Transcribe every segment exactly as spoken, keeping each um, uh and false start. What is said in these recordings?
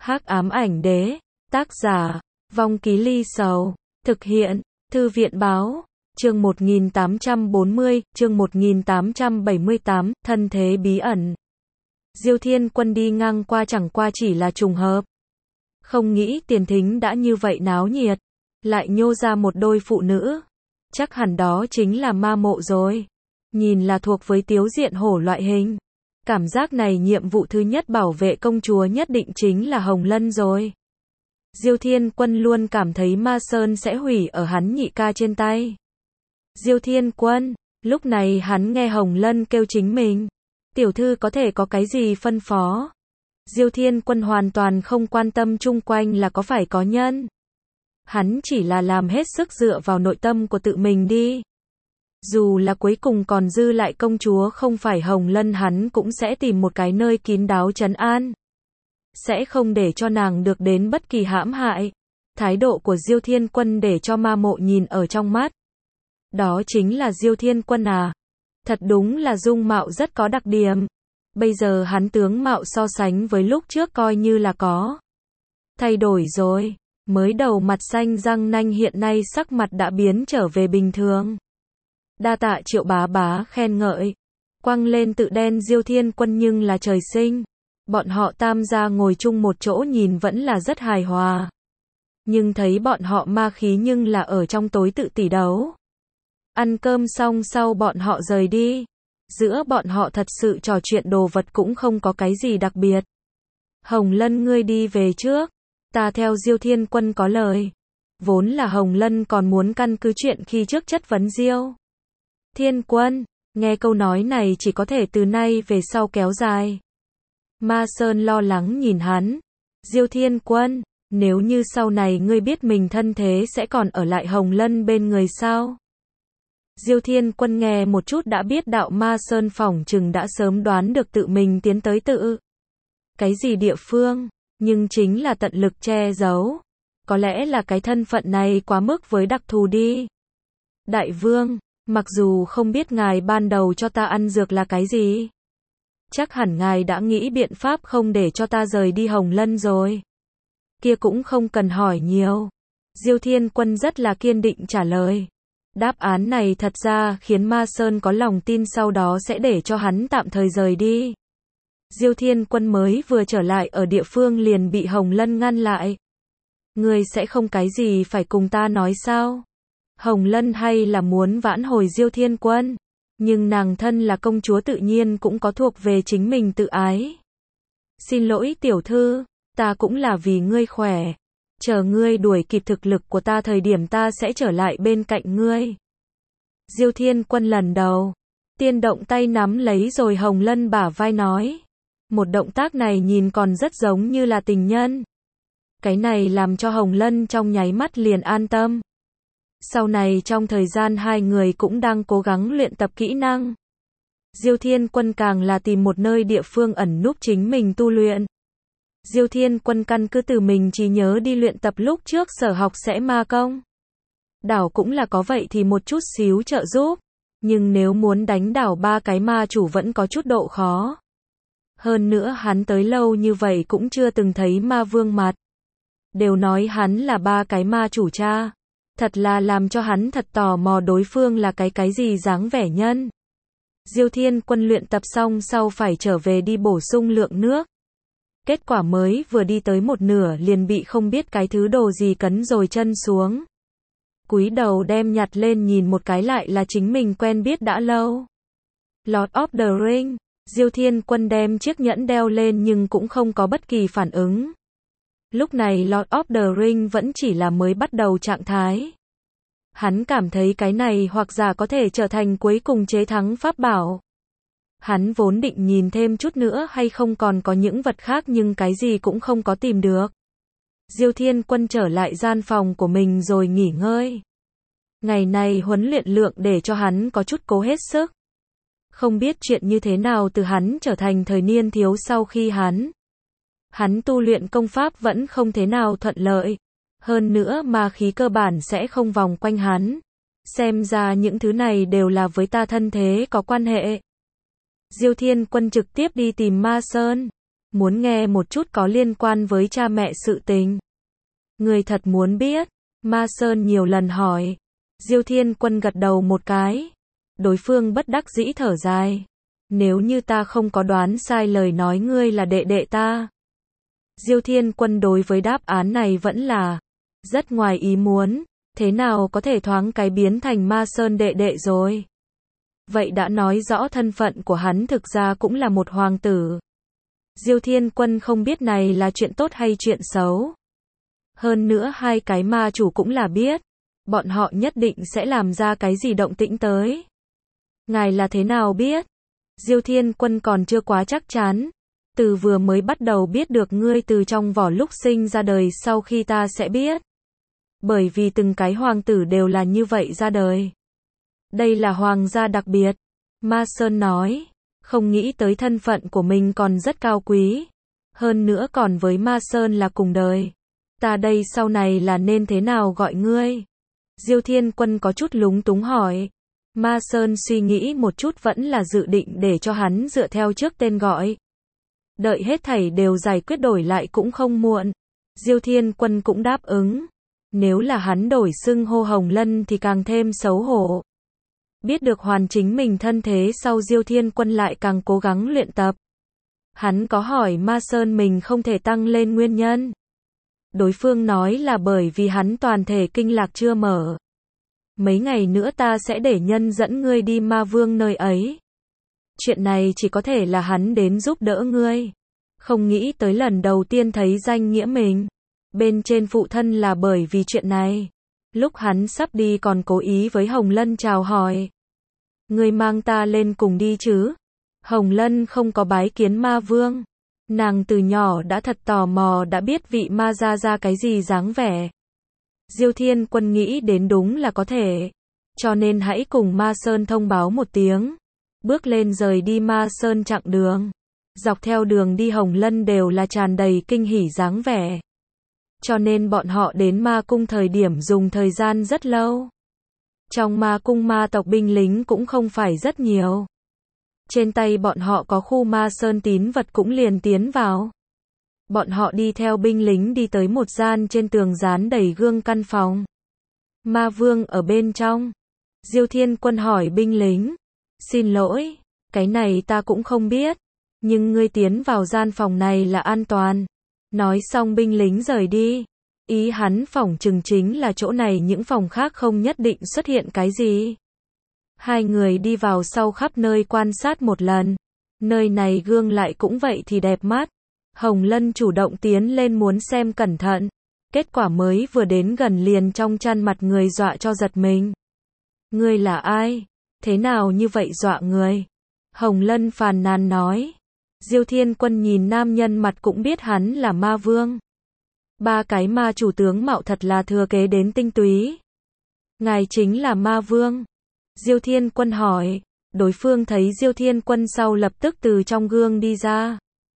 Hắc ám ảnh đế, tác giả, Vong Ký Ly Sầu, thực hiện, Thư viện báo, chương một nghìn tám trăm bốn mươi, chương một nghìn tám trăm bảy mươi tám, thân thế bí ẩn. Diêu Thiên Quân đi ngang qua chẳng qua chỉ là trùng hợp. Không nghĩ tiền thính đã như vậy náo nhiệt, lại nhô ra một đôi phụ nữ. Chắc hẳn đó chính là ma mộ rồi. Nhìn là thuộc với tiếu diện hổ loại hình. Cảm giác này nhiệm vụ thứ nhất bảo vệ công chúa nhất định chính là Hồng Lân rồi. Diêu Thiên Quân luôn cảm thấy Ma Sơn sẽ hủy ở hắn nhị ca trên tay. Diêu Thiên Quân, lúc này hắn nghe Hồng Lân kêu chính mình. Tiểu thư có thể có cái gì phân phó? Diêu Thiên Quân hoàn toàn không quan tâm chung quanh là có phải có nhân. Hắn chỉ là làm hết sức dựa vào nội tâm của tự mình đi. Dù là cuối cùng còn dư lại công chúa không phải Hồng Lân, hắn cũng sẽ tìm một cái nơi kín đáo trấn an. Sẽ không để cho nàng được đến bất kỳ hãm hại. Thái độ của Diêu Thiên Quân để cho ma mộ nhìn ở trong mắt. Đó chính là Diêu Thiên Quân à. Thật đúng là dung mạo rất có đặc điểm. Bây giờ hắn tướng mạo so sánh với lúc trước coi như là có thay đổi rồi. Mới đầu mặt xanh răng nanh hiện nay sắc mặt đã biến trở về bình thường. Đa tạ Triệu bá bá khen ngợi. Quăng lên tự đen Diêu Thiên Quân nhưng là trời sinh. Bọn họ tam gia ngồi chung một chỗ nhìn vẫn là rất hài hòa. Nhưng thấy bọn họ ma khí nhưng là ở trong tối tự tỉ đấu. Ăn cơm xong sau bọn họ rời đi. Giữa bọn họ thật sự trò chuyện đồ vật cũng không có cái gì đặc biệt. Hồng Lân ngươi đi về trước. Ta theo Diêu Thiên Quân có lời. Vốn là Hồng Lân còn muốn căn cứ chuyện khi trước chất vấn Diêu Thiên Quân. Nghe câu nói này chỉ có thể từ nay về sau kéo dài. Ma Sơn lo lắng nhìn hắn. Diêu Thiên Quân, nếu như sau này ngươi biết mình thân thế sẽ còn ở lại Hồng Lân bên người sao? Diêu Thiên Quân nghe một chút đã biết đạo Ma Sơn phỏng chừng đã sớm đoán được tự mình tiến tới tự cái gì địa phương, nhưng chính là tận lực che giấu. Có lẽ là cái thân phận này quá mức với đặc thù đi. Đại vương, mặc dù không biết ngài ban đầu cho ta ăn dược là cái gì, chắc hẳn ngài đã nghĩ biện pháp không để cho ta rời đi Hồng Lân rồi. Kia cũng không cần hỏi nhiều. Diêu Thiên Quân rất là kiên định trả lời. Đáp án này thật ra khiến Ma Sơn có lòng tin sau đó sẽ để cho hắn tạm thời rời đi. Diêu Thiên Quân mới vừa trở lại ở địa phương liền bị Hồng Lân ngăn lại. Ngươi sẽ không cái gì phải cùng ta nói sao? Hồng Lân hay là muốn vãn hồi Diêu Thiên Quân, nhưng nàng thân là công chúa tự nhiên cũng có thuộc về chính mình tự ái. Xin lỗi tiểu thư, ta cũng là vì ngươi khỏe. Chờ ngươi đuổi kịp thực lực của ta thời điểm ta sẽ trở lại bên cạnh ngươi. Diêu Thiên Quân lần đầu tiên động tay nắm lấy rồi Hồng Lân bả vai nói. Một động tác này nhìn còn rất giống như là tình nhân. Cái này làm cho Hồng Lân trong nháy mắt liền an tâm. Sau này trong thời gian hai người cũng đang cố gắng luyện tập kỹ năng. Diêu Thiên Quân càng là tìm một nơi địa phương ẩn núp chính mình tu luyện. Diêu Thiên Quân căn cứ từ mình chỉ nhớ đi luyện tập lúc trước sở học sẽ ma công. Đảo cũng là có vậy thì một chút xíu trợ giúp. Nhưng nếu muốn đánh đảo ba cái ma chủ vẫn có chút độ khó. Hơn nữa hắn tới lâu như vậy cũng chưa từng thấy ma vương mặt. Đều nói hắn là ba cái ma chủ cha. Thật là làm cho hắn thật tò mò đối phương là cái cái gì dáng vẻ nhân. Diêu Thiên Quân luyện tập xong sau phải trở về đi bổ sung lượng nước. Kết quả mới vừa đi tới một nửa liền bị không biết cái thứ đồ gì cấn rồi chân xuống. Cúi đầu đem nhặt lên nhìn một cái lại là chính mình quen biết đã lâu. Lord of the Ring. Diêu Thiên Quân đem chiếc nhẫn đeo lên nhưng cũng không có bất kỳ phản ứng. Lúc này Lord of the Ring vẫn chỉ là mới bắt đầu trạng thái. Hắn cảm thấy cái này hoặc giả có thể trở thành cuối cùng chế thắng pháp bảo. Hắn vốn định nhìn thêm chút nữa hay không còn có những vật khác nhưng cái gì cũng không có tìm được. Diêu Thiên Quân trở lại gian phòng của mình rồi nghỉ ngơi. Ngày này huấn luyện lượng để cho hắn có chút cố hết sức. Không biết chuyện như thế nào từ hắn trở thành thời niên thiếu sau khi hắn. Hắn tu luyện công pháp vẫn không thế nào thuận lợi. Hơn nữa ma khí cơ bản sẽ không vòng quanh hắn. Xem ra những thứ này đều là với ta thân thế có quan hệ. Diêu Thiên Quân trực tiếp đi tìm Ma Sơn. Muốn nghe một chút có liên quan với cha mẹ sự tình. Người thật muốn biết? Ma Sơn nhiều lần hỏi. Diêu Thiên Quân gật đầu một cái. Đối phương bất đắc dĩ thở dài. Nếu như ta không có đoán sai lời nói ngươi là đệ đệ ta. Diêu Thiên Quân đối với đáp án này vẫn là rất ngoài ý muốn. Thế nào có thể thoáng cái biến thành Ma Sơn đệ đệ rồi? Vậy đã nói rõ thân phận của hắn thực ra cũng là một hoàng tử. Diêu Thiên Quân không biết này là chuyện tốt hay chuyện xấu. Hơn nữa hai cái ma chủ cũng là biết. Bọn họ nhất định sẽ làm ra cái gì động tĩnh tới. Ngài là thế nào biết? Diêu Thiên Quân còn chưa quá chắc chắn. Từ vừa mới bắt đầu biết được ngươi từ trong vỏ lúc sinh ra đời sau khi ta sẽ biết. Bởi vì từng cái hoàng tử đều là như vậy ra đời. Đây là hoàng gia đặc biệt. Ma Sơn nói. Không nghĩ tới thân phận của mình còn rất cao quý. Hơn nữa còn với Ma Sơn là cùng đời. Ta đây sau này là nên thế nào gọi ngươi? Diêu Thiên Quân có chút lúng túng hỏi. Ma Sơn suy nghĩ một chút vẫn là dự định để cho hắn dựa theo trước tên gọi. Đợi hết thảy đều giải quyết đổi lại cũng không muộn. Diêu Thiên Quân cũng đáp ứng. Nếu là hắn đổi xưng hô Hồng Lân thì càng thêm xấu hổ. Biết được hoàn chính mình thân thế sau Diêu Thiên Quân lại càng cố gắng luyện tập. Hắn có hỏi Ma Sơn mình không thể tăng lên nguyên nhân. Đối phương nói là bởi vì hắn toàn thể kinh lạc chưa mở. Mấy ngày nữa ta sẽ để nhân dẫn ngươi đi Ma Vương nơi ấy. Chuyện này chỉ có thể là hắn đến giúp đỡ ngươi. Không nghĩ tới lần đầu tiên thấy danh nghĩa mình. Bên trên phụ thân là bởi vì chuyện này. Lúc hắn sắp đi còn cố ý với Hồng Lân chào hỏi. Ngươi mang ta lên cùng đi chứ? Hồng Lân không có bái kiến Ma Vương. Nàng từ nhỏ đã thật tò mò đã biết vị ma ra ra cái gì dáng vẻ. Diêu Thiên Quân nghĩ đến đúng là có thể. Cho nên hãy cùng Ma Sơn thông báo một tiếng. Bước lên rời đi Ma Sơn chặng đường. Dọc theo đường đi Hồng Lân đều là tràn đầy kinh hỉ dáng vẻ. Cho nên bọn họ đến Ma Cung thời điểm dùng thời gian rất lâu. Trong Ma Cung ma tộc binh lính cũng không phải rất nhiều. Trên tay bọn họ có khu Ma Sơn tín vật cũng liền tiến vào. Bọn họ đi theo binh lính đi tới một gian trên tường dán đầy gương căn phòng. Ma Vương ở bên trong. Diêu Thiên Quân hỏi binh lính. Xin lỗi, cái này ta cũng không biết. Nhưng ngươi tiến vào gian phòng này là an toàn. Nói xong binh lính rời đi. Ý hắn phỏng chừng chính là chỗ này những phòng khác không nhất định xuất hiện cái gì. Hai người đi vào sau khắp nơi quan sát một lần. Nơi này gương lại cũng vậy thì đẹp mắt. Hồng Lân chủ động tiến lên muốn xem cẩn thận. Kết quả mới vừa đến gần liền trong chăn mặt người dọa cho giật mình. Ngươi là ai? Thế nào như vậy dọa người? Hồng Lân phàn nàn nói. Diêu Thiên Quân nhìn nam nhân mặt cũng biết hắn là Ma Vương. Ba cái ma chủ tướng mạo thật là thừa kế đến tinh túy. Ngài chính là Ma Vương. Diêu Thiên Quân hỏi. Đối phương thấy Diêu Thiên Quân sau lập tức từ trong gương đi ra.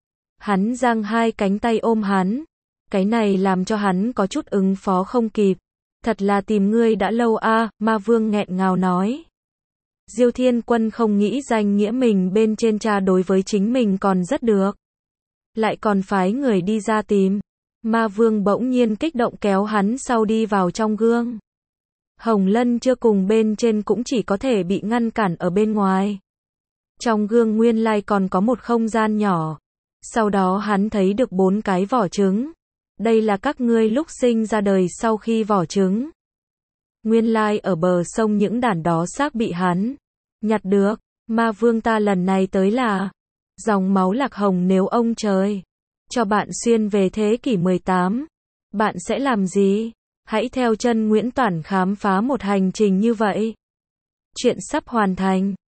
Hắn giang hai cánh tay ôm hắn. Cái này làm cho hắn có chút ứng phó không kịp. Thật là tìm ngươi đã lâu a, à, Ma Vương nghẹn ngào nói. Diêu Thiên Quân không nghĩ danh nghĩa mình bên trên cha đối với chính mình còn rất được. Lại còn phái người đi ra tìm. Ma Vương bỗng nhiên kích động kéo hắn sau đi vào trong gương. Hồng Lân chưa cùng bên trên cũng chỉ có thể bị ngăn cản ở bên ngoài. Trong gương nguyên lai còn có một không gian nhỏ. Sau đó hắn thấy được bốn cái vỏ trứng. Đây là các ngươi lúc sinh ra đời sau khi vỏ trứng. Nguyên lai ở bờ sông những đàn đó xác bị hắn nhặt được. Ma Vương ta lần này tới là dòng máu lạc hồng, nếu ông trời cho bạn xuyên về thế kỷ mười tám, bạn sẽ làm gì? Hãy theo chân Nguyễn Toản khám phá một hành trình như vậy. Chuyện sắp hoàn thành.